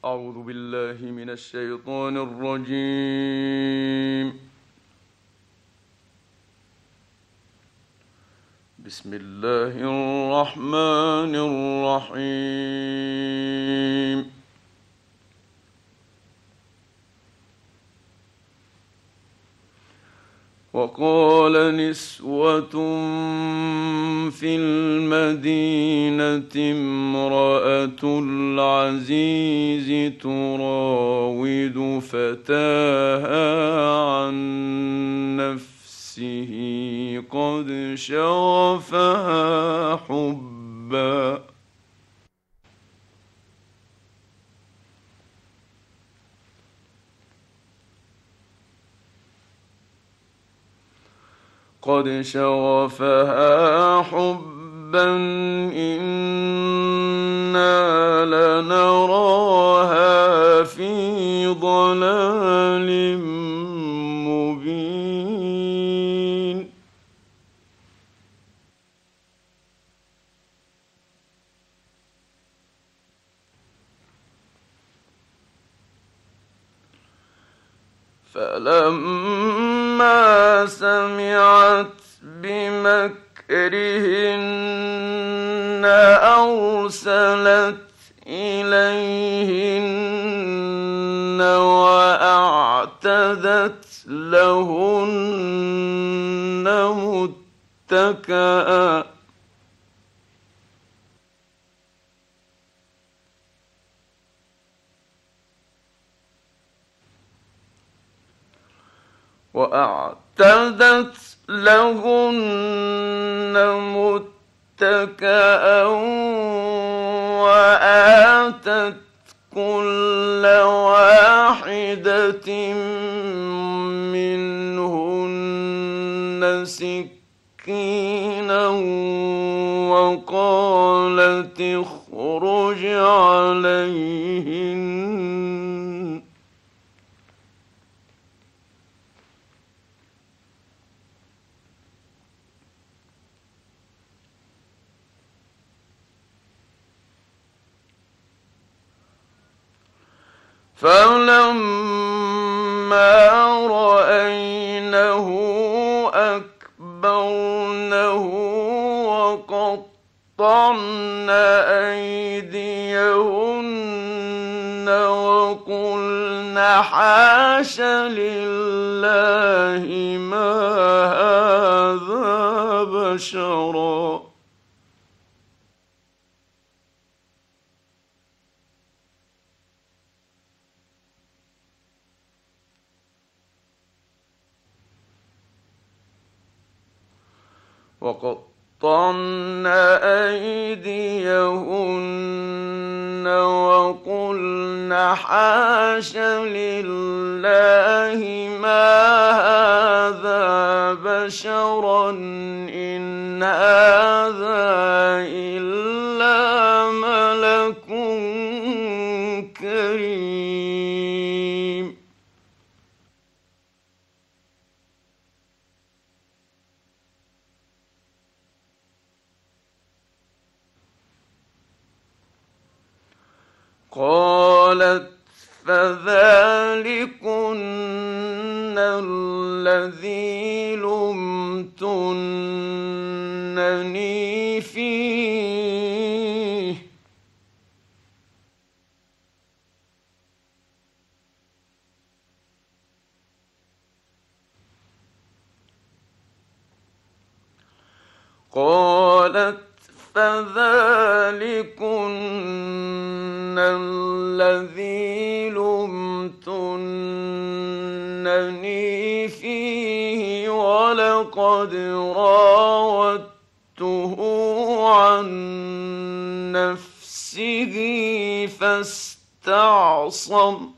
أعوذ بالله من الشيطان الرجيم. بسم الله الرحمن الرحيم. وقال نسوة في المدينة امرأة العزيز تراود فتاها عن نفسه قد شغفها حبا. قد شغفها حبا إنا لنراها في ضلال مبين. فلما سمعت بمكرهن أرسلت إليهن وأعتدت لهن متكئا. وآتت كل واحدة منهن سكينا وقالت اخرج عليهن. فلما رأينه أكبرنه وقطعن أيديهن وقلن حاش لله ما هذا بشرا. وقطعن أيديهن وقلن حاش لله ما هذا بشرا إن هذا إلا ملك كريم. قالت فذلكن الذي لمتنني فيه قالت فذلكن الذي لمتنني فيه ولقد راودته عن نفسه فاستعصم.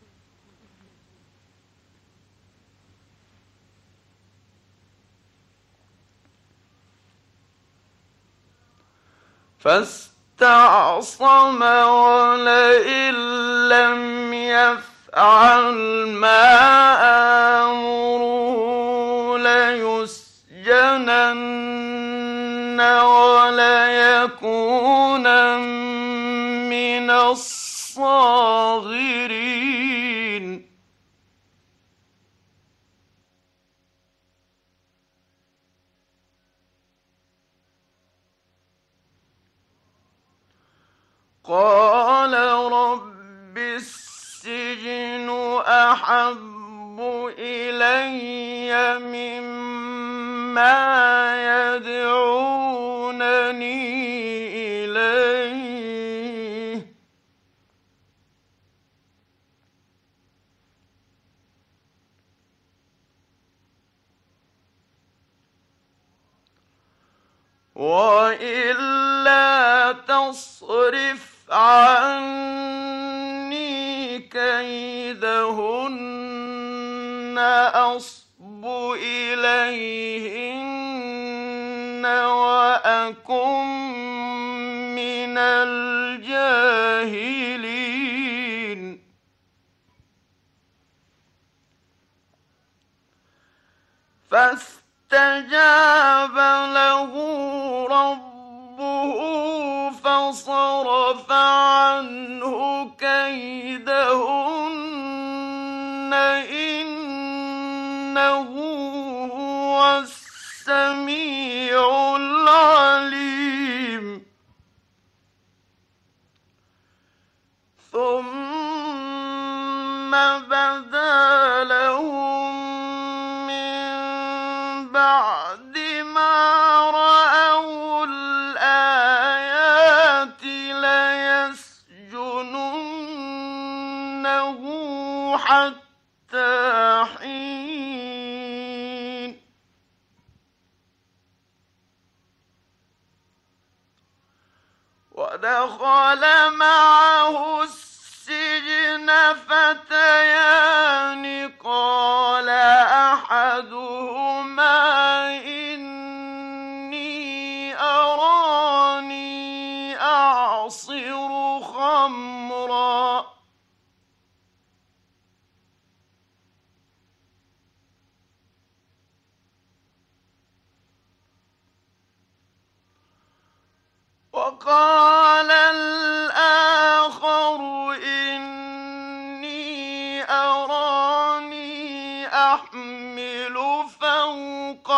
ولئن لم يفعل ما آمره ليسجنن وليكونن من الصاغرين. الصاغرين قال رب السجن أحب إلي مما يدعونني إليه وإلا تصرف عني كيدهن أصب إليهن وأكن من الجاهلين فاستجاب له ربه فصرف عنه كيدهن إنه هو السميع العليم ثم بدا لهم بعد ما رأوا الآيات ليسجننه حتى حين ودخل معه السجن فتيان قال أحدهما إني أراني أعصر خمرا وقال الآخر إني أراني أحمل فوق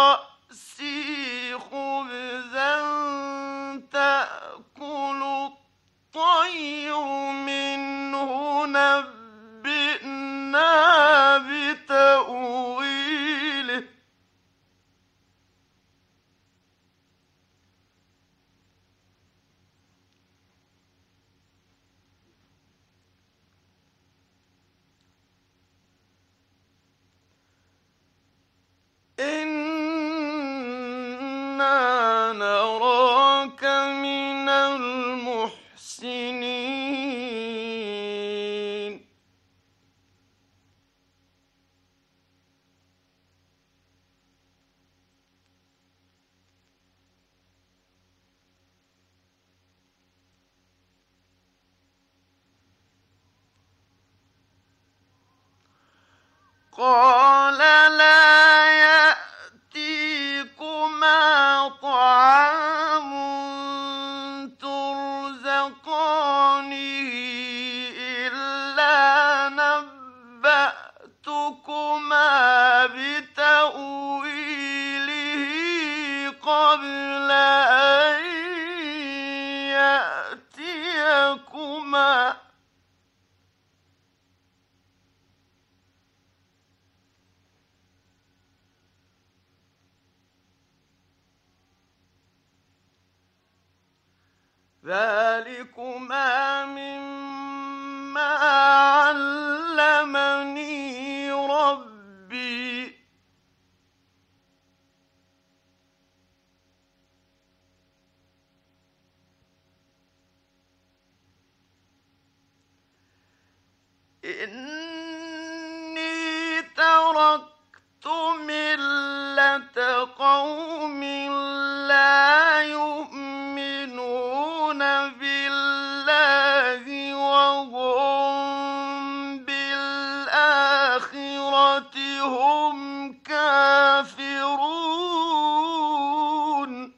رأسي خبزا تأكل الطير منه نبئنا بتأويله إنا نراك من المحسنين قال لا يأتيكما طعام ترزقانه إلا نبأتكما بتأويله قبل أن يأتيكما ذلكما مما علمني ربي إني تركت ملة قوم لا يؤمنون بالله وهم بالآخرة هم كافرون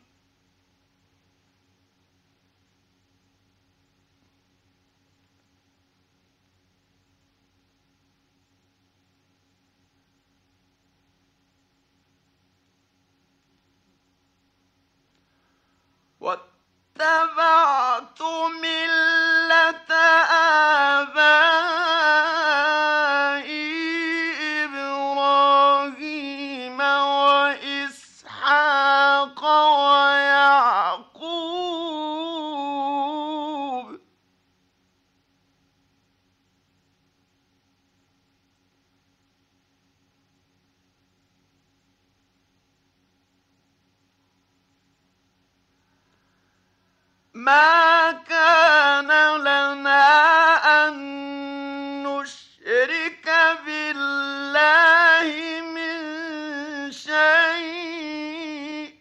ما كان لنا أن نشرك بالله من شيء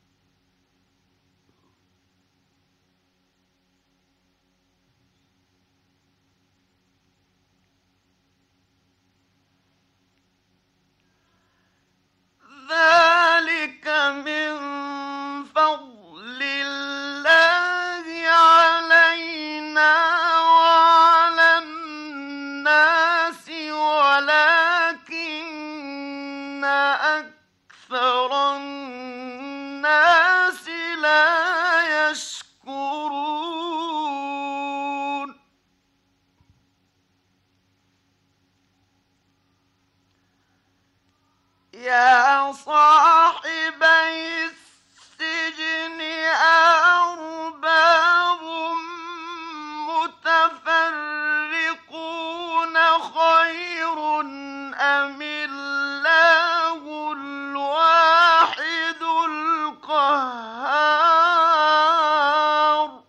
ذلك من فضل الله علينا وعلى الناس ولكن أكثر الناس لا يشكرون يا صاحبي السجن أرباب متفرقون خير أم الله الواحد القهار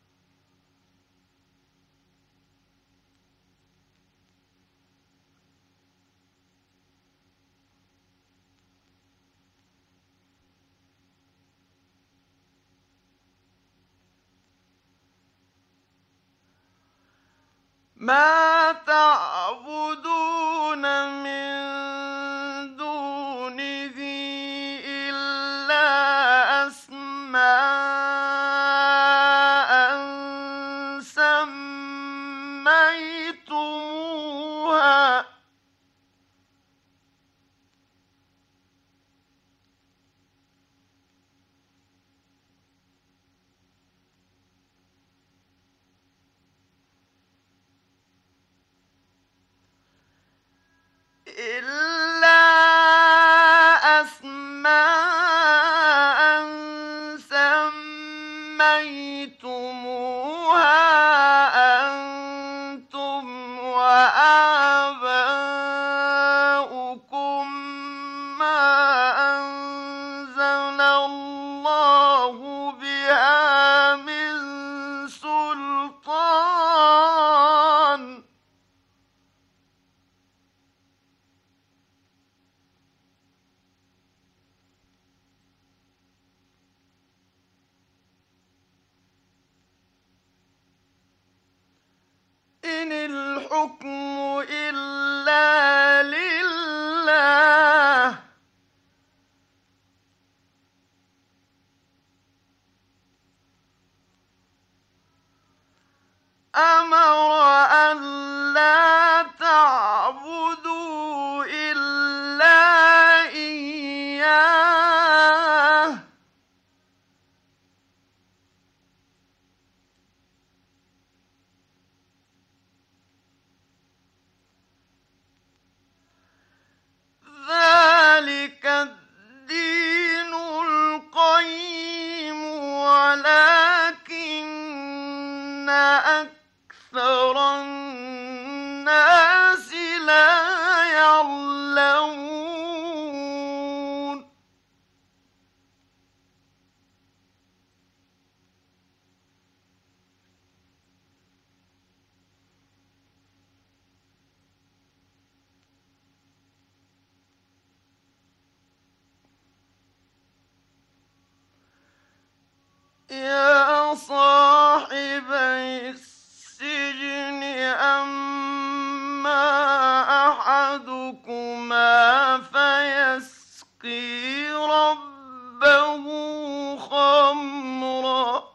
ما تعبدون من دونه إلا أسماء سميتموها إلا أسماء سميتموها أنتم وآباؤكم ما أنزل الله بها من سلطان إن الحكم إلا لله أمر أن لا تعبدوا إلا إياه ذلك الدين القيم ولكن أكثر الناس لا يعلمون يا صاحبي السجن أما أحدكما فيسقي ربه خمرا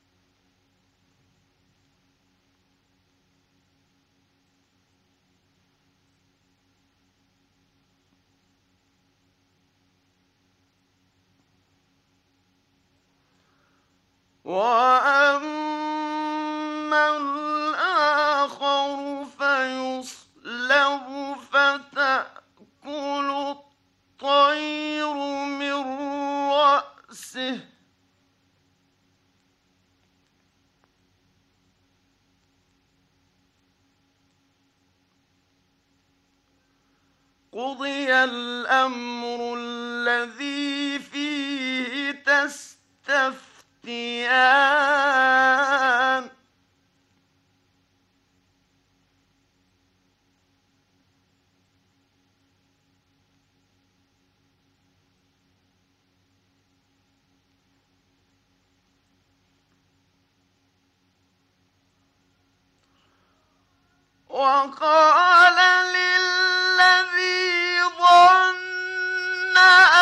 وأما الآخر فيصلب فتأكل الطير من رأسه قضي الأمر الذي فيه تستفتون أديان وقال للذي ظن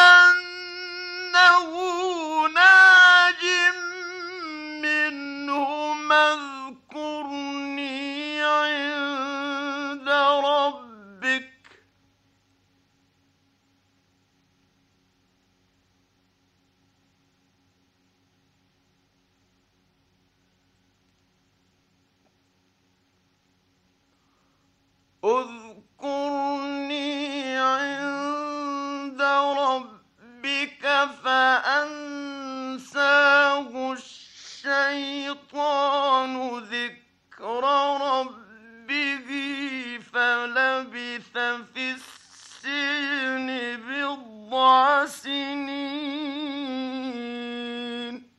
أنه ناج منهما اذكرني عند ربك اذكرني عند ربك فأنساه الشيطان ذكر ربه فلبث في السجن بضع سنين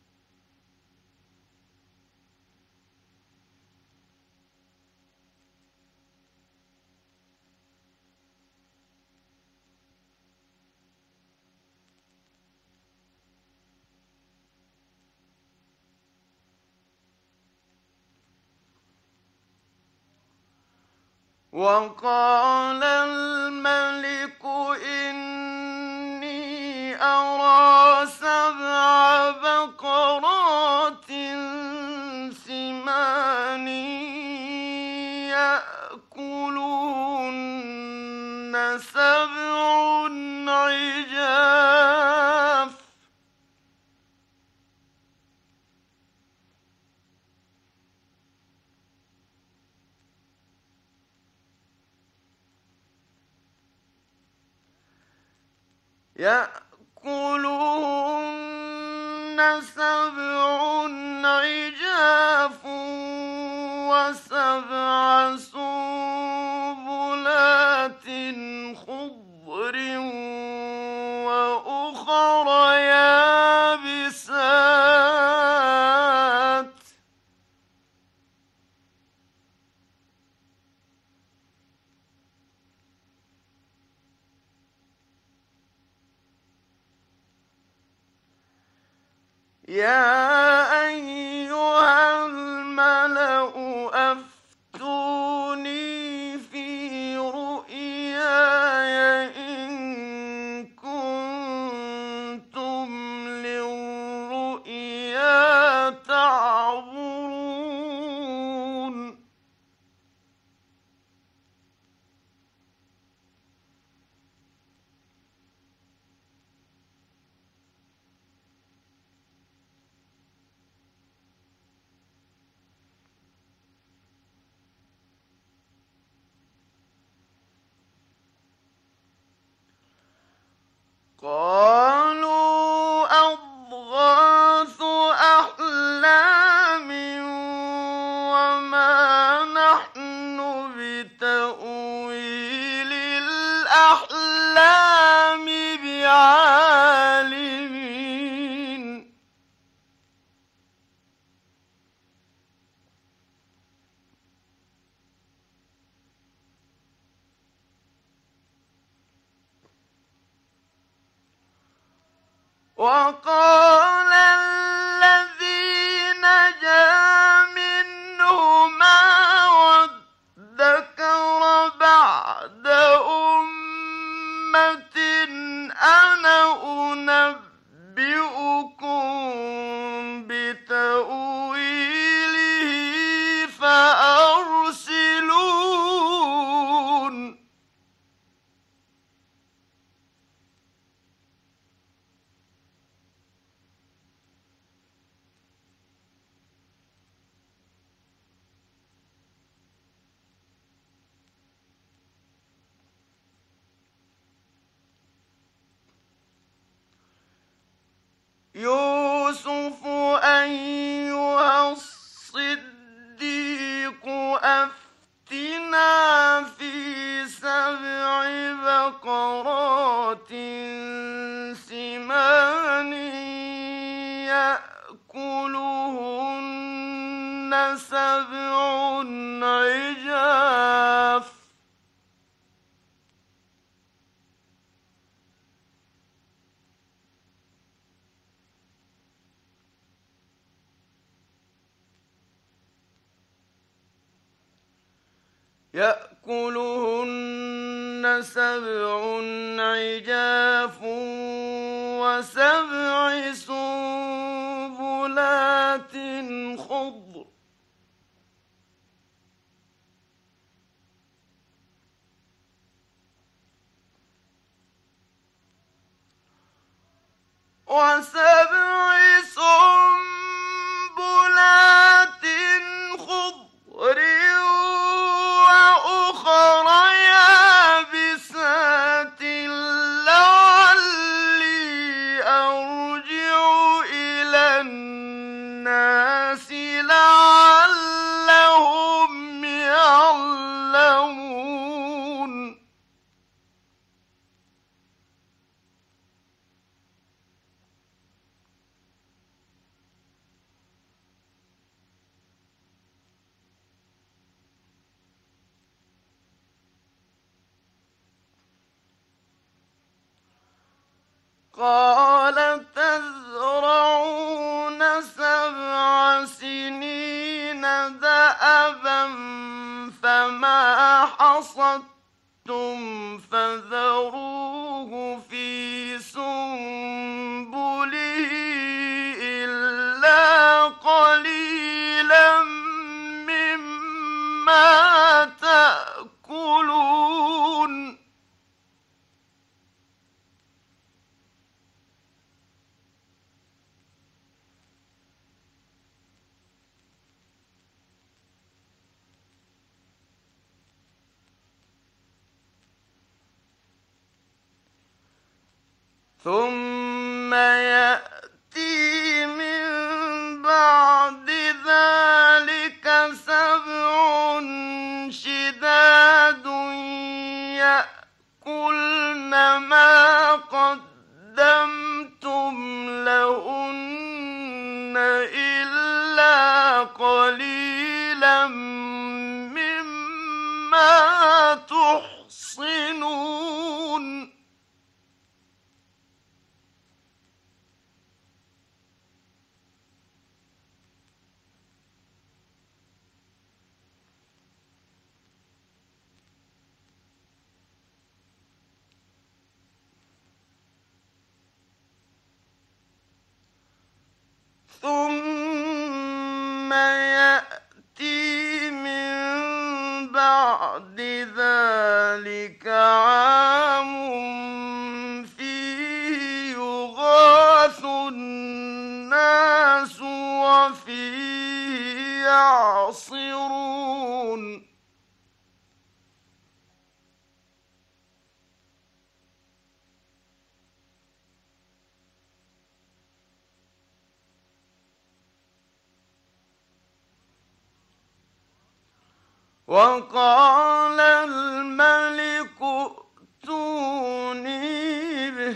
وقال الملك إني أرى 7 بقرات سمان يأكلهن 7 عجاف يأكلهن 7 عجاف و7 سنبلات خضر وأخر يابسات يا أيها الملأ أفتوني في رؤياي إن كنتم للرؤيا تعبرون قالوا أضغاث أحلام وما نحن بتأويل الأحلام بعالمين وقال الذي نجا منهما وادكر بعد أمة أنا أنبئكم بتأويله فأرسلون يوسف أيها الصديق أفتنا في 7 بقرات سمان يأكلهن يأكلهن سبع عجاف وسبع سنبلات خضر وسبع سنبلات خضر وأخر يابسات لعلي أرجع إلى الناس لعلهم يعلمون قال تزرعون 7 سنين دأبا فما حصدتم فذروه في سنبله إلا قليلا مما تأكلون ثم يأتي من بعد ذلك 7 شداد يأكلن ما قدمتم لهن إلا قليلا مما تحصنون ثم يأتي من بعد ذلك عام فيه يغاث الناس وفيه يعصرون وقال الملك ائتوني به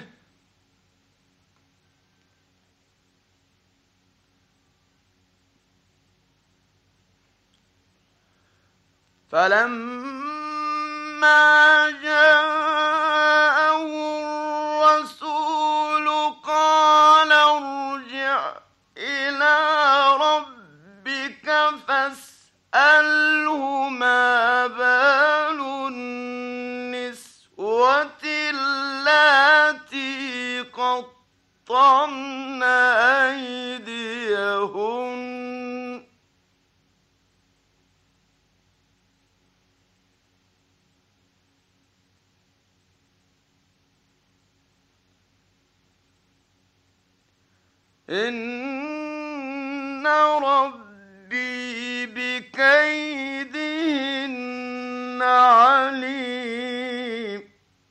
فلما جاءه الرسول قال ارجع إلى ربك فاسأله ما بال النسوة اللاتي قطعن أيديهن إن ربي بكيدهن عليم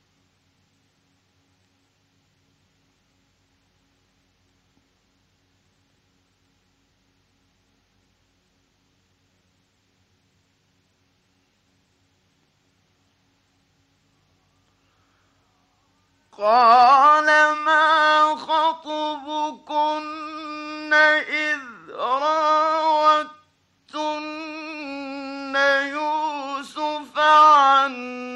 قال ما خطبكن إذ راوتن يوسف عن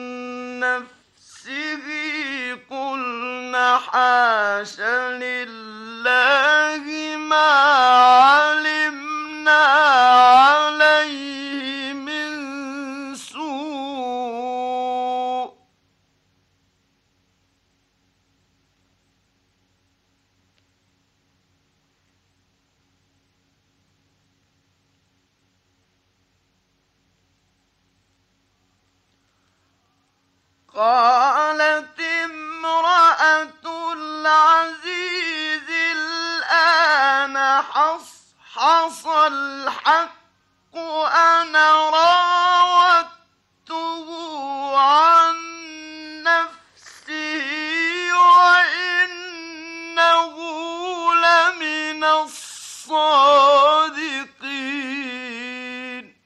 نفسه قلن حاش لله ما علمنا عليه من سوء قالت امرأة العزيز الآن حصحص الحق أنا راودته عن نفسه وإنه لمن الصادقين.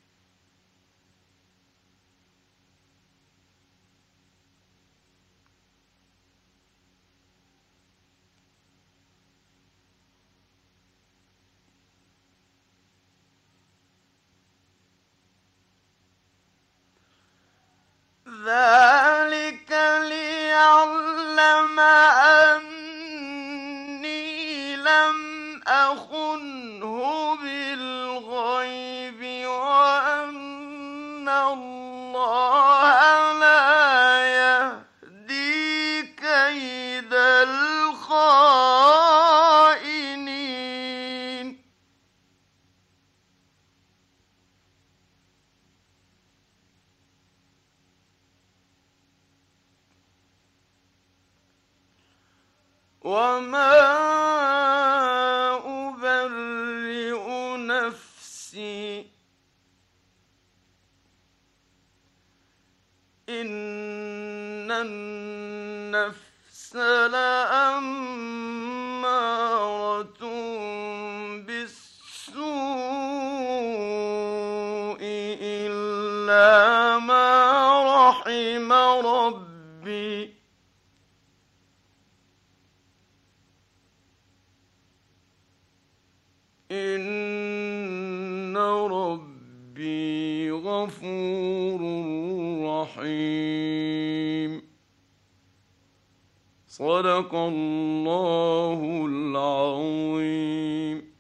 ذلك ليعلم أني لم أخنه بالغيب وأن الله لا يهدي كيد الخائنين. وما أبرئ نفسي إن النفس لأمارة بالسوء إلا ما رحم ربي إن ربي غفور رحيم. صدق الله العظيم.